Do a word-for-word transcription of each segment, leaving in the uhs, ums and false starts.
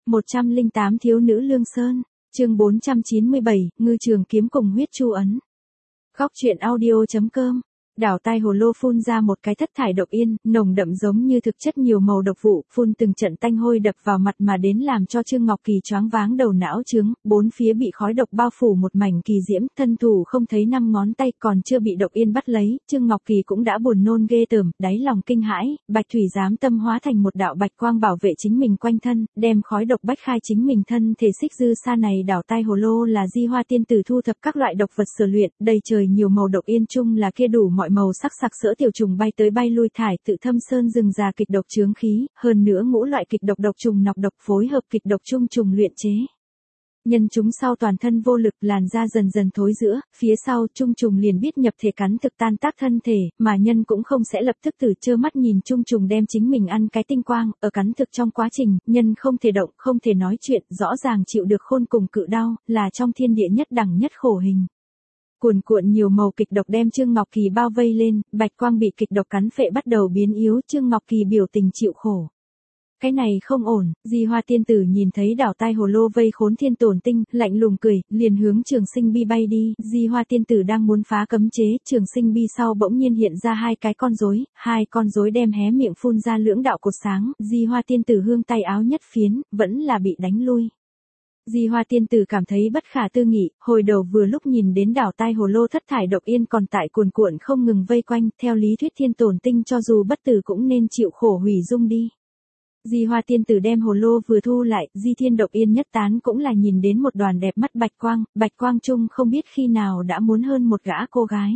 một trăm lẻ tám Thiếu nữ Lương Sơn, chương bốn trăm chín mươi bảy, Ngư Trường Kiếm cùng huyết chu ấn. Góc truyện audio.com. Đảo tai hồ lô phun ra một cái thất thải độc yên, nồng đậm giống như thực chất nhiều màu độc vụ, phun từng trận tanh hôi đập vào mặt mà đến làm cho Trương Ngọc Kỳ choáng váng đầu não trướng, bốn phía bị khói độc bao phủ một mảnh kỳ diễm, thân thủ không thấy năm ngón tay, còn chưa bị độc yên bắt lấy, Trương Ngọc Kỳ cũng đã buồn nôn ghê tởm, đáy lòng kinh hãi, bạch thủy giám tâm hóa thành một đạo bạch quang bảo vệ chính mình quanh thân, đem khói độc bách khai chính mình thân thể xích dư xa này. Đảo tai hồ lô là Di Hoa tiên tử thu thập các loại độc vật sở luyện, đầy trời nhiều màu độc yên chung là kia đủ mọi màu sắc sặc sỡ tiểu trùng bay tới bay lui thải tự thâm sơn rừng già kịch độc chướng khí, hơn nữa ngũ loại kịch độc độc trùng nọc độc phối hợp kịch độc chung trùng luyện chế. Nhân chúng sau toàn thân vô lực, làn da dần dần thối rữa, phía sau chung trùng liền biết nhập thể cắn thực tan tác thân thể, mà nhân cũng không sẽ lập tức từ trơ mắt nhìn chung trùng đem chính mình ăn cái tinh quang, ở cắn thực trong quá trình, nhân không thể động, không thể nói chuyện, rõ ràng chịu được khôn cùng cự đau, là trong thiên địa nhất đẳng nhất khổ hình. Cuồn cuộn nhiều màu kịch độc đem Trương Ngọc Kỳ bao vây lên, bạch quang bị kịch độc cắn phệ bắt đầu biến yếu, Trương Ngọc Kỳ biểu tình chịu khổ. Cái này không ổn, Di Hoa tiên tử nhìn thấy đảo tai hồ lô vây khốn thiên tổn tinh, lạnh lùng cười, liền hướng Trường Sinh Bi bay đi, Di Hoa tiên tử đang muốn phá cấm chế, Trường Sinh Bi sau bỗng nhiên hiện ra hai cái con rối, hai con rối đem hé miệng phun ra lưỡng đạo cột sáng, Di Hoa tiên tử hương tay áo nhất phiến, vẫn là bị đánh lui. Di Hoa tiên tử cảm thấy bất khả tư nghị, hồi đầu vừa lúc nhìn đến đảo tai hồ lô thất thải độc yên còn tại cuồn cuộn không ngừng vây quanh, theo lý thuyết thiên tổn tinh cho dù bất tử cũng nên chịu khổ hủy dung đi. Di Hoa tiên tử đem hồ lô vừa thu lại, Di Thiên độc yên nhất tán cũng là nhìn đến một đoàn đẹp mắt bạch quang, bạch quang chung không biết khi nào đã muốn hơn một gã cô gái.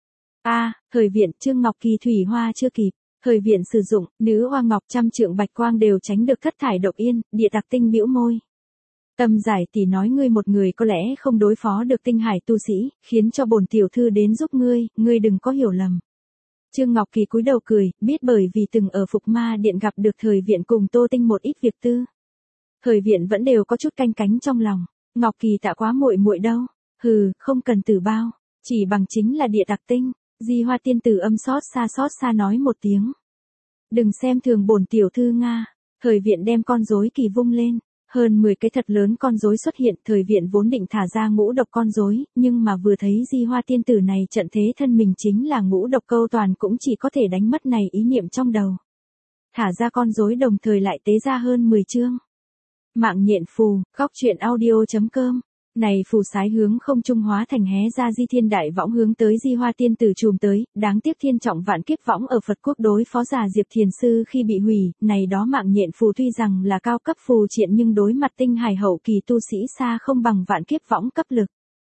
A, à, thời viện, Trương Ngọc Kỳ thủy hoa chưa kịp. Thời viện sử dụng, nữ hoa ngọc trăm trượng bạch quang đều tránh được thất thải độc yên, địa tặc tinh bĩu môi. Tâm giải tỷ nói ngươi một người có lẽ không đối phó được tinh hải tu sĩ, khiến cho bổn tiểu thư đến giúp ngươi, ngươi đừng có hiểu lầm. Trương Ngọc Kỳ cúi đầu cười, biết bởi vì từng ở Phục Ma Điện gặp được thời viện cùng Tô Tinh một ít việc tư. Thời viện vẫn đều có chút canh cánh trong lòng, Ngọc Kỳ tạ quá muội muội đâu, hừ, không cần tử bao, chỉ bằng chính là địa tặc tinh. Di Hoa tiên tử âm xót xa xót xa nói một tiếng. Đừng xem thường bổn tiểu thư Nga, thời viện đem con rối kỳ vung lên. Hơn mười cái thật lớn con rối xuất hiện, thời viện vốn định thả ra ngũ độc con rối, nhưng mà vừa thấy Di Hoa tiên tử này trận thế thân mình chính là ngũ độc câu toàn cũng chỉ có thể đánh mất này ý niệm trong đầu. Thả ra con rối đồng thời lại tế ra hơn mười chương. Mạng nhện phù, góc truyện audio.com. Này phù sái hướng không trung hóa thành hé ra Di Thiên đại võng hướng tới Di Hoa tiên tử chùm tới, đáng tiếc thiên trọng vạn kiếp võng ở Phật quốc đối phó giả Diệp Thiền sư khi bị hủy, này đó mạng nhện phù tuy rằng là cao cấp phù triện nhưng đối mặt tinh hải hậu kỳ tu sĩ xa không bằng vạn kiếp võng cấp lực.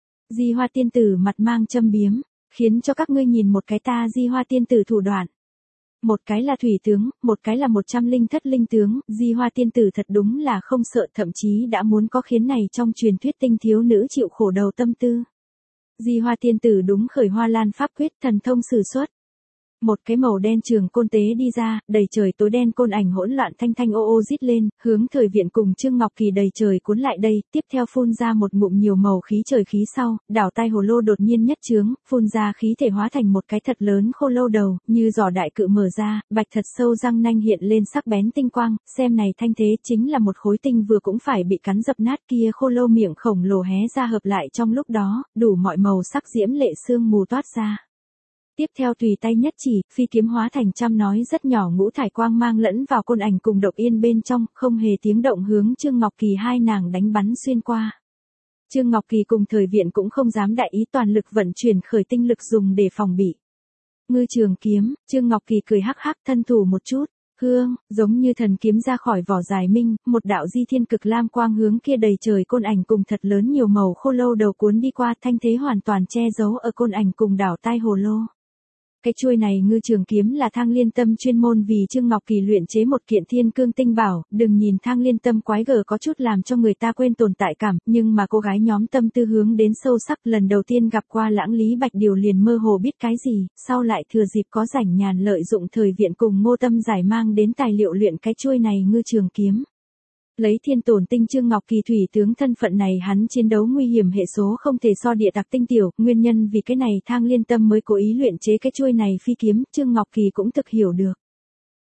Di Hoa tiên tử mặt mang châm biếm, khiến cho các ngươi nhìn một cái ta Di Hoa tiên tử thủ đoạn. Một cái là thủy tướng, một cái là một trăm linh thất linh tướng, Di Hoa tiên tử thật đúng là không sợ, thậm chí đã muốn có khiến này trong truyền thuyết tinh thiếu nữ chịu khổ đầu tâm tư. Di Hoa tiên tử đúng khởi hoa lan pháp quyết thần thông sử xuất. Một cái màu đen trường côn tế đi ra, đầy trời tối đen côn ảnh hỗn loạn thanh thanh ô ô rít lên, hướng thời viện cùng Trương Ngọc Kỳ đầy trời cuốn lại đây, tiếp theo phun ra một ngụm nhiều màu khí trời khí sau, đảo tai hồ lô đột nhiên nhất chướng, phun ra khí thể hóa thành một cái thật lớn khô lâu đầu, như giỏ đại cự mở ra, bạch thật sâu răng nanh hiện lên sắc bén tinh quang, xem này thanh thế chính là một khối tinh vừa cũng phải bị cắn dập nát kia khô lâu miệng khổng lồ hé ra hợp lại trong lúc đó, đủ mọi màu sắc diễm lệ sương mù toát ra. Tiếp theo tùy tay nhất chỉ, phi kiếm hóa thành trăm nói rất nhỏ ngũ thải quang mang lẫn vào côn ảnh cùng độc yên bên trong, không hề tiếng động hướng Trương Ngọc Kỳ hai nàng đánh bắn xuyên qua. Trương Ngọc Kỳ cùng thời viện cũng không dám đại ý toàn lực vận chuyển khởi tinh lực dùng để phòng bị. Ngư trường kiếm, Trương Ngọc Kỳ cười hắc hắc thân thủ một chút, hương, giống như thần kiếm ra khỏi vỏ dài minh, một đạo di thiên cực lam quang hướng kia đầy trời côn ảnh cùng thật lớn nhiều màu khô lâu đầu cuốn đi qua, thanh thế hoàn toàn che giấu ở côn ảnh cùng đảo tai hồ lô. Cái chuôi này ngư trường kiếm là Thang Liên Tâm chuyên môn vì Trương Ngọc Kỳ luyện chế một kiện thiên cương tinh bảo, đừng nhìn Thang Liên Tâm quái gở có chút làm cho người ta quên tồn tại cảm, nhưng mà cô gái nhóm tâm tư hướng đến sâu sắc, lần đầu tiên gặp qua Lãng Lý Bạch Điều liền mơ hồ biết cái gì, sau lại thừa dịp có rảnh nhàn lợi dụng thời viện cùng Ngô Tâm giải mang đến tài liệu luyện cái chuôi này ngư trường kiếm. Lấy thiên tổn tinh Trương Ngọc Kỳ thủy tướng thân phận này hắn chiến đấu nguy hiểm hệ số không thể so địa tặc tinh tiểu, nguyên nhân vì cái này Thang Liên Tâm mới cố ý luyện chế cái chuôi này phi kiếm, Trương Ngọc Kỳ cũng thực hiểu được.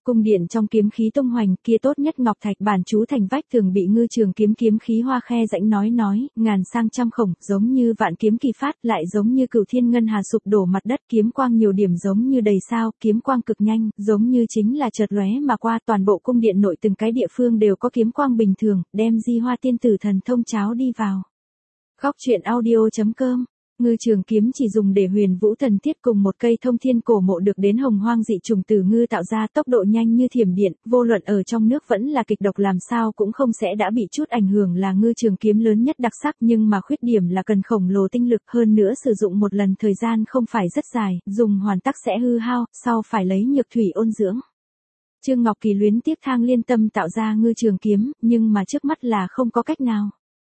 Cung điện trong kiếm khí tung hoành, kia tốt nhất ngọc thạch bản chú thành vách tường bị Ngư Trường Kiếm kiếm khí hoa khe rãnh nói nói, ngàn sang trăm khổng, giống như vạn kiếm kỳ phát, lại giống như cửu thiên ngân hà sụp đổ mặt đất, kiếm quang nhiều điểm giống như đầy sao, kiếm quang cực nhanh, giống như chính là chợt lóe mà qua, toàn bộ cung điện nội từng cái địa phương đều có kiếm quang bình thường, đem Di Hoa tiên tử thần thông cháo đi vào. Góc truyện audio chấm com. Ngư Trường Kiếm chỉ dùng để Huyền Vũ Thần Thiết cùng một cây thông thiên cổ mộ được đến hồng hoang dị trùng từ ngư tạo ra, tốc độ nhanh như thiểm điện, vô luận ở trong nước vẫn là kịch độc làm sao cũng không sẽ đã bị chút ảnh hưởng, là Ngư Trường Kiếm lớn nhất đặc sắc, nhưng mà khuyết điểm là cần khổng lồ tinh lực, hơn nữa sử dụng một lần thời gian không phải rất dài, dùng hoàn tắc sẽ hư hao, sau phải lấy nhược thủy ôn dưỡng. Trương Ngọc Kỳ luyến tiếc Thang Liên Tâm tạo ra Ngư Trường Kiếm, nhưng mà trước mắt là không có cách nào.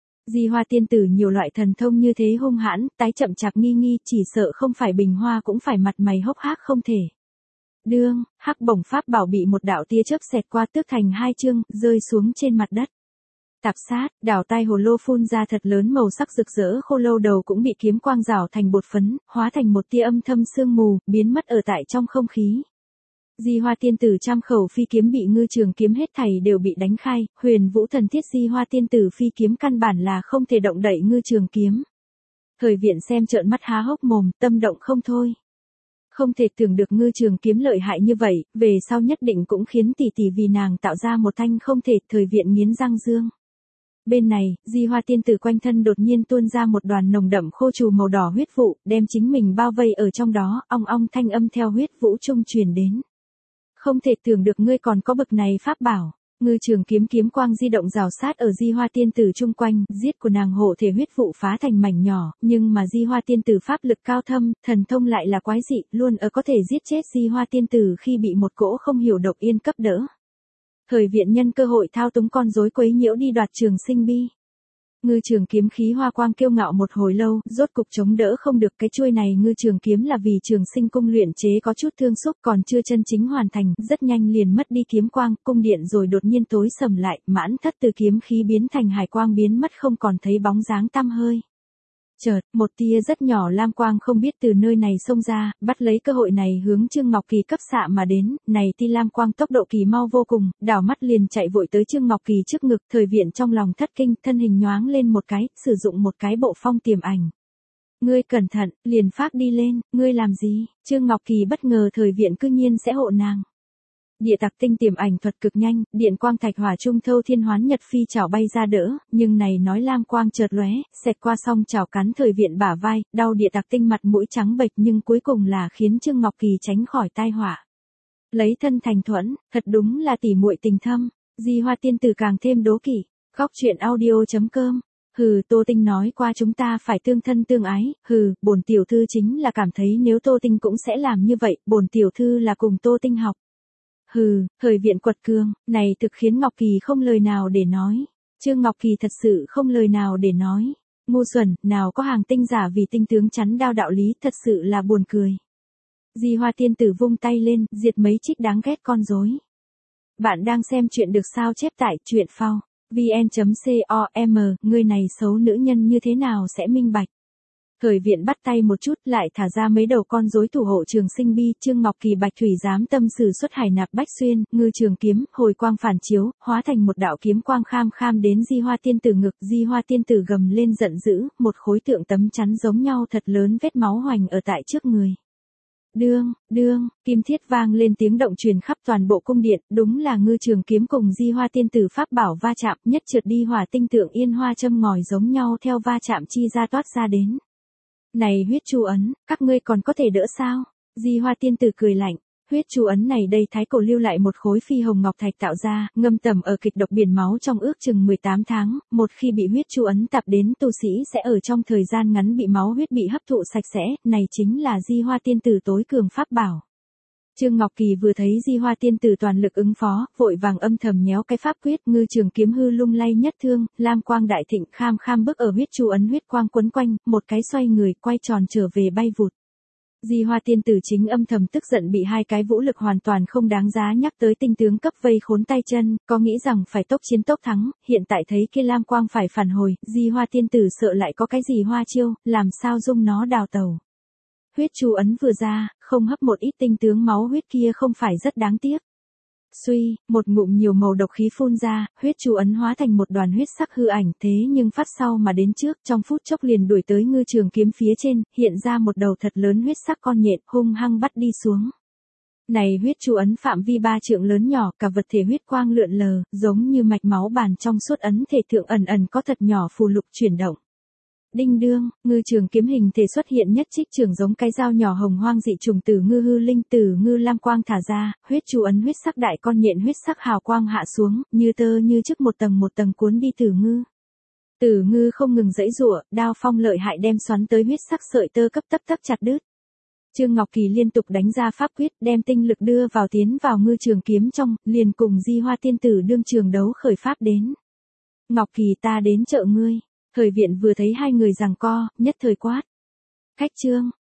Di Hoa tiên tử nhiều loại thần thông như thế hung hãn, tái chậm chạp nghi nghi, chỉ sợ không phải Bình Hoa cũng phải mặt mày hốc hác không thể. Đương, hắc bổng pháp bảo bị một đạo tia chớp xẹt qua tước thành hai chương, rơi xuống trên mặt đất. Tạp sát, đảo tai hồ lô phun ra thật lớn màu sắc rực rỡ, khô lâu đầu cũng bị kiếm quang rào thành bột phấn, hóa thành một tia âm thâm sương mù, biến mất ở tại trong không khí. Di Hoa tiên tử trăm khẩu phi kiếm bị Ngư Trường Kiếm hết thảy đều bị đánh khai, Huyền Vũ Thần Thiết Di Hoa tiên tử phi kiếm căn bản là không thể động đậy Ngư Trường Kiếm. Thời viện xem trợn mắt há hốc mồm, tâm động không thôi. Không thể tưởng được Ngư Trường Kiếm lợi hại như vậy, về sau nhất định cũng khiến tỷ tỷ vì nàng tạo ra một thanh không thể, thời viện nghiến răng dương. Bên này, Di Hoa tiên tử quanh thân đột nhiên tuôn ra một đoàn nồng đậm khô trù màu đỏ huyết vụ, đem chính mình bao vây ở trong đó, ong ong thanh âm theo huyết vũ trung truyền đến. Không thể tưởng được ngươi còn có bực này pháp bảo. Ngư Trường Kiếm kiếm quang di động rào sát ở Di Hoa tiên tử chung quanh, giết của nàng hộ thể huyết vụ phá thành mảnh nhỏ, nhưng mà Di Hoa tiên tử pháp lực cao thâm, thần thông lại là quái dị, luôn ở có thể giết chết Di Hoa tiên tử khi bị một cỗ không hiểu độc yên cấp đỡ. Thời viện nhân cơ hội thao túng con rối quấy nhiễu đi đoạt Trường Sinh Bi. Ngư Trường Kiếm khí hoa quang kiêu ngạo một hồi lâu, rốt cục chống đỡ không được, cái chuôi này Ngư Trường Kiếm là vì Trường Sinh cung luyện chế có chút thương xúc, còn chưa chân chính hoàn thành, rất nhanh liền mất đi kiếm quang, cung điện rồi đột nhiên tối sầm lại, mãn thất từ kiếm khí biến thành hải quang biến mất không còn thấy bóng dáng tăm hơi. Chợt, một tia rất nhỏ lam quang không biết từ nơi này xông ra, bắt lấy cơ hội này hướng Trương Ngọc Kỳ cấp xạ mà đến, này tia lam quang tốc độ kỳ mau vô cùng, đảo mắt liền chạy vội tới Trương Ngọc Kỳ trước ngực, thời viện trong lòng thất kinh, thân hình nhoáng lên một cái, sử dụng một cái bộ phong tiềm ảnh. Ngươi cẩn thận, liền phát đi lên, ngươi làm gì? Trương Ngọc Kỳ bất ngờ thời viện cư nhiên sẽ hộ nàng. Địa tặc tinh tiềm ảnh thuật cực nhanh, điện quang thạch hỏa trung thâu thiên hoán nhật phi chảo bay ra đỡ, nhưng này nói lam quang chợt lóe, xẹt qua song chảo cắn thời viện bả vai, đau địa tặc tinh mặt mũi trắng bệch nhưng cuối cùng là khiến Trương Ngọc Kỳ tránh khỏi tai họa. Lấy thân thành thuẫn, thật đúng là tỉ muội tình thâm, Di Hoa tiên tử càng thêm đố kỵ. Góc truyện audio chấm com. Hừ, Tô Tinh nói qua chúng ta phải tương thân tương ái, hừ, bổn tiểu thư chính là cảm thấy nếu Tô Tinh cũng sẽ làm như vậy, bổn tiểu thư là cùng Tô Tinh học. Hừ, thời viện quật cường, này thực khiến Ngọc Kỳ không lời nào để nói. Trương Ngọc Kỳ thật sự không lời nào để nói. Ngu xuẩn, nào có hàng tinh giả vì tinh tướng chắn đao đạo lý, thật sự là buồn cười. Di Hoa tiên tử vung tay lên, diệt mấy trích đáng ghét con rối. Bạn đang xem chuyện được sao chép tại truyện phao vn chấm com, người này xấu nữ nhân như thế nào sẽ minh bạch. Thời viện bắt tay một chút lại thả ra mấy đầu con rối thủ hộ Trường Sinh Bi, Trương Ngọc Kỳ bạch thủy dám tâm sử xuất hải nạp bách xuyên, Ngư Trường Kiếm, hồi quang phản chiếu, hóa thành một đạo kiếm quang kham kham đến Di Hoa tiên tử ngực, Di Hoa tiên tử gầm lên giận dữ, một khối tượng tấm chắn giống nhau thật lớn vết máu hoành ở tại trước người. Đương, đương, kim thiết vang lên tiếng động truyền khắp toàn bộ cung điện, đúng là Ngư Trường Kiếm cùng Di Hoa tiên tử pháp bảo va chạm, nhất trượt đi hỏa tinh tượng yên hoa châm ngòi giống nhau theo va chạm chi ra toát ra đến. Này huyết chu ấn, các ngươi còn có thể đỡ sao? Di Hoa tiên tử cười lạnh, huyết chu ấn này đây thái cổ lưu lại một khối phi hồng ngọc thạch tạo ra, ngâm tầm ở kịch độc biển máu trong ước chừng mười tám tháng, một khi bị huyết chu ấn tập đến tu sĩ sẽ ở trong thời gian ngắn bị máu huyết bị hấp thụ sạch sẽ, này chính là Di Hoa tiên tử tối cường pháp bảo. Trương Ngọc Kỳ vừa thấy Di Hoa tiên tử toàn lực ứng phó, vội vàng âm thầm nhéo cái pháp quyết, Ngư Trường Kiếm hư lung lay nhất thương, lam quang đại thịnh kham kham bước ở huyết chu ấn huyết quang quấn quanh, một cái xoay người, quay tròn trở về bay vụt. Di Hoa tiên tử chính âm thầm tức giận bị hai cái vũ lực hoàn toàn không đáng giá nhắc tới tinh tướng cấp vây khốn tay chân, có nghĩ rằng phải tốc chiến tốc thắng, hiện tại thấy kia lam quang phải phản hồi, Di Hoa tiên tử sợ lại có cái gì hoa chiêu, làm sao dung nó đào tẩu. Huyết chu ấn vừa ra, không hấp một ít tinh tướng máu huyết kia không phải rất đáng tiếc. Suy, một ngụm nhiều màu độc khí phun ra, huyết chú ấn hóa thành một đoàn huyết sắc hư ảnh, thế nhưng phát sau mà đến trước, trong phút chốc liền đuổi tới ngư trường kiếm phía trên, hiện ra một đầu thật lớn huyết sắc con nhện, hung hăng bắt đi xuống. Này huyết chú ấn phạm vi ba trượng lớn nhỏ, cả vật thể huyết quang lượn lờ, giống như mạch máu bàn trong suốt ấn thể thượng ẩn ẩn có thật nhỏ phù lục chuyển động. Đinh đương, ngư trường kiếm hình thể xuất hiện nhất trích trường giống cái dao nhỏ hồng hoang dị trùng tử ngư hư linh tử ngư lam quang thả ra, huyết chú ấn huyết sắc đại con nhện huyết sắc hào quang hạ xuống, như tơ như trước một tầng một tầng cuốn đi tử ngư. Tử ngư không ngừng giãy giụa, đao phong lợi hại đem xoắn tới huyết sắc sợi tơ cấp tấp tấp chặt đứt. Trương Ngọc Kỳ liên tục đánh ra pháp quyết, đem tinh lực đưa vào tiến vào ngư trường kiếm trong, liền cùng Di Hoa tiên tử đương trường đấu khởi pháp đến. Ngọc Kỳ ta đến trợ ngươi. Thời viện vừa thấy hai người giằng co, nhất thời quát. Khách trương,